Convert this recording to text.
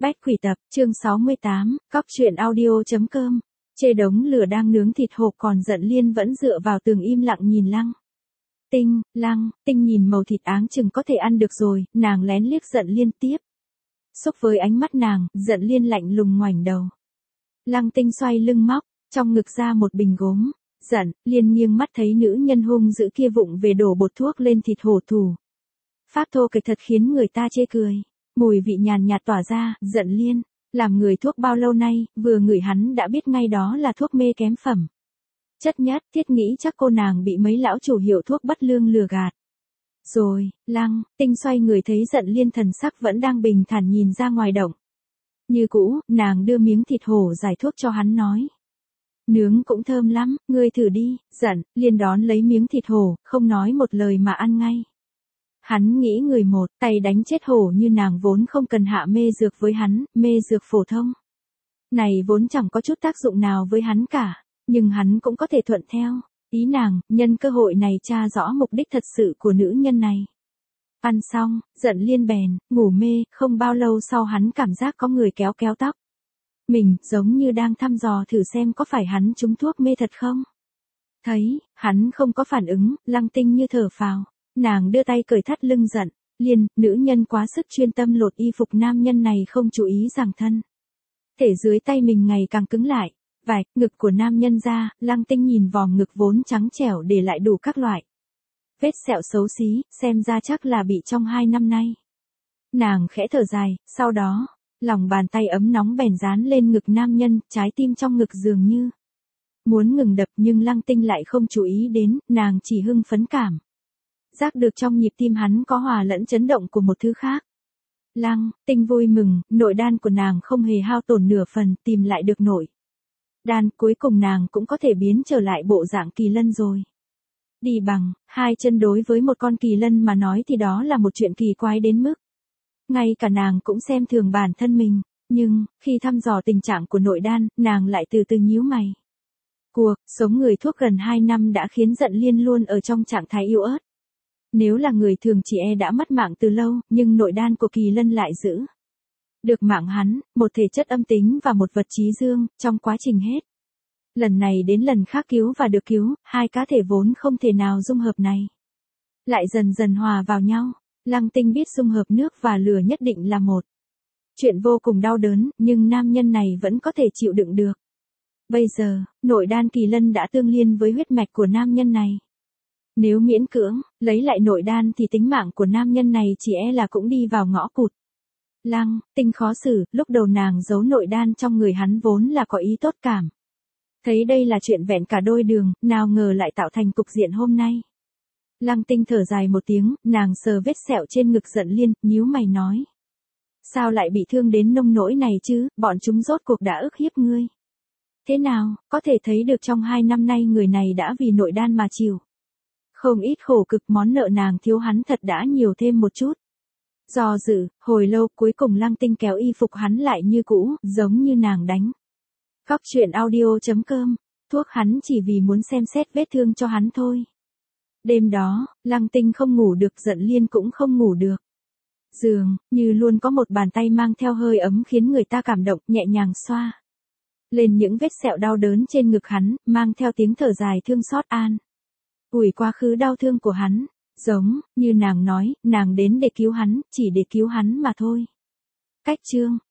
Bách Quỷ Tập, chương 68, cóc truyện audio.com. Chê đống lửa đang nướng thịt hộp còn Dận Liên vẫn dựa vào tường im lặng nhìn Lăng Tinh nhìn màu thịt áng chừng có thể ăn được rồi, nàng lén liếc Dận Liên tiếp. Xúc với ánh mắt nàng, Dận Liên lạnh lùng ngoảnh đầu. Lăng Tinh xoay lưng móc, trong ngực ra một bình gốm. Dận Liên nghiêng mắt thấy nữ nhân hung dữ kia vụng về đổ bột thuốc lên thịt hổ thủ. Pháp thô kịch thật khiến người ta chê cười. Mùi vị nhàn nhạt tỏa ra, Dận Liên, làm người thuốc bao lâu nay, vừa ngửi hắn đã biết ngay đó là thuốc mê kém phẩm. Chất nhất, thiết nghĩ chắc cô nàng bị mấy lão chủ hiệu thuốc bất lương lừa gạt. Rồi, Lăng Tinh xoay người thấy Dận Liên thần sắc vẫn đang bình thản nhìn ra ngoài động. Như cũ, nàng đưa miếng thịt hổ giải thuốc cho hắn nói. Nướng cũng thơm lắm, ngươi thử đi. Dận Liên đón lấy miếng thịt hổ, không nói một lời mà ăn ngay. Hắn nghĩ người một tay đánh chết hổ như nàng vốn không cần hạ mê dược với hắn, mê dược phổ thông. Này vốn chẳng có chút tác dụng nào với hắn cả, nhưng hắn cũng có thể thuận theo. Ý nàng, nhân cơ hội này tra rõ mục đích thật sự của nữ nhân này. Ăn xong, Dận Liên bèn, ngủ mê, không bao lâu sau hắn cảm giác có người kéo kéo tóc. Mình, giống như đang thăm dò thử xem có phải hắn trúng thuốc mê thật không. Thấy, hắn không có phản ứng, Lăng Tinh như thở phào. Nàng đưa tay cởi thắt lưng Dận Liên, nữ nhân quá sức chuyên tâm lột y phục nam nhân này không chú ý rằng thân. Thể dưới tay mình ngày càng cứng lại. Vài, ngực của nam nhân ra, Lăng Tinh nhìn vòng ngực vốn trắng trẻo để lại đủ các loại vết sẹo xấu xí, xem ra chắc là bị trong 2 năm nay. Nàng khẽ thở dài, sau đó, lòng bàn tay ấm nóng bèn dán lên ngực nam nhân, trái tim trong ngực dường như muốn ngừng đập nhưng Lăng Tinh lại không chú ý đến, nàng chỉ hưng phấn cảm. Giác được trong nhịp tim hắn có hòa lẫn chấn động của một thứ khác. Lăng Tinh vui mừng, nội đan của nàng không hề hao tổn nửa phần, tìm lại được nội đan, cuối cùng nàng cũng có thể biến trở lại bộ dạng kỳ lân rồi. Đi bằng 2 chân đối với một con kỳ lân mà nói thì đó là một chuyện kỳ quái đến mức ngay cả nàng cũng xem thường bản thân mình, nhưng khi thăm dò tình trạng của nội đan, nàng lại từ từ nhíu mày. Cuộc sống người thuốc gần 2 năm đã khiến Dận Liên luôn ở trong trạng thái yếu ớt. Nếu là người thường chỉ đã mất mạng từ lâu, nhưng nội đan của kỳ lân lại giữ được mạng hắn, một thể chất âm tính và một vật trí dương, trong quá trình hết. Lần này đến lần khác cứu và được cứu, hai cá thể vốn không thể nào dung hợp này lại dần dần hòa vào nhau. Lăng Tinh biết dung hợp nước và lửa nhất định là một chuyện vô cùng đau đớn, nhưng nam nhân này vẫn có thể chịu đựng được. Bây giờ, nội đan kỳ lân đã tương liên với huyết mạch của nam nhân này. Nếu miễn cưỡng lấy lại nội đan thì tính mạng của nam nhân này chỉ là cũng đi vào ngõ cụt. Lăng Tinh khó xử, lúc đầu nàng giấu nội đan trong người hắn vốn là có ý tốt cảm. Thấy đây là chuyện vẹn cả đôi đường, nào ngờ lại tạo thành cục diện hôm nay. Lăng Tinh thở dài một tiếng, nàng sờ vết sẹo trên ngực Dận Liên, nhíu mày nói. Sao lại bị thương đến nông nỗi này chứ, bọn chúng rốt cuộc đã ức hiếp ngươi. Thế nào, có thể thấy được trong 2 năm nay người này đã vì nội đan mà chịu không ít khổ cực, món nợ nàng thiếu hắn thật đã nhiều thêm một chút. Do dự, hồi lâu, cuối cùng Lăng Tinh kéo y phục hắn lại như cũ, giống như nàng đánh. Cóc truyện audio.com, thuốc hắn chỉ vì muốn xem xét vết thương cho hắn thôi. Đêm đó, Lăng Tinh không ngủ được, Dận Liên cũng không ngủ được. Dường như luôn có một bàn tay mang theo hơi ấm khiến người ta cảm động, nhẹ nhàng xoa lên những vết sẹo đau đớn trên ngực hắn, mang theo tiếng thở dài thương xót an ủi quá khứ đau thương của hắn. Giống như nàng nói, nàng đến để cứu hắn, chỉ để cứu hắn mà thôi. Cách chương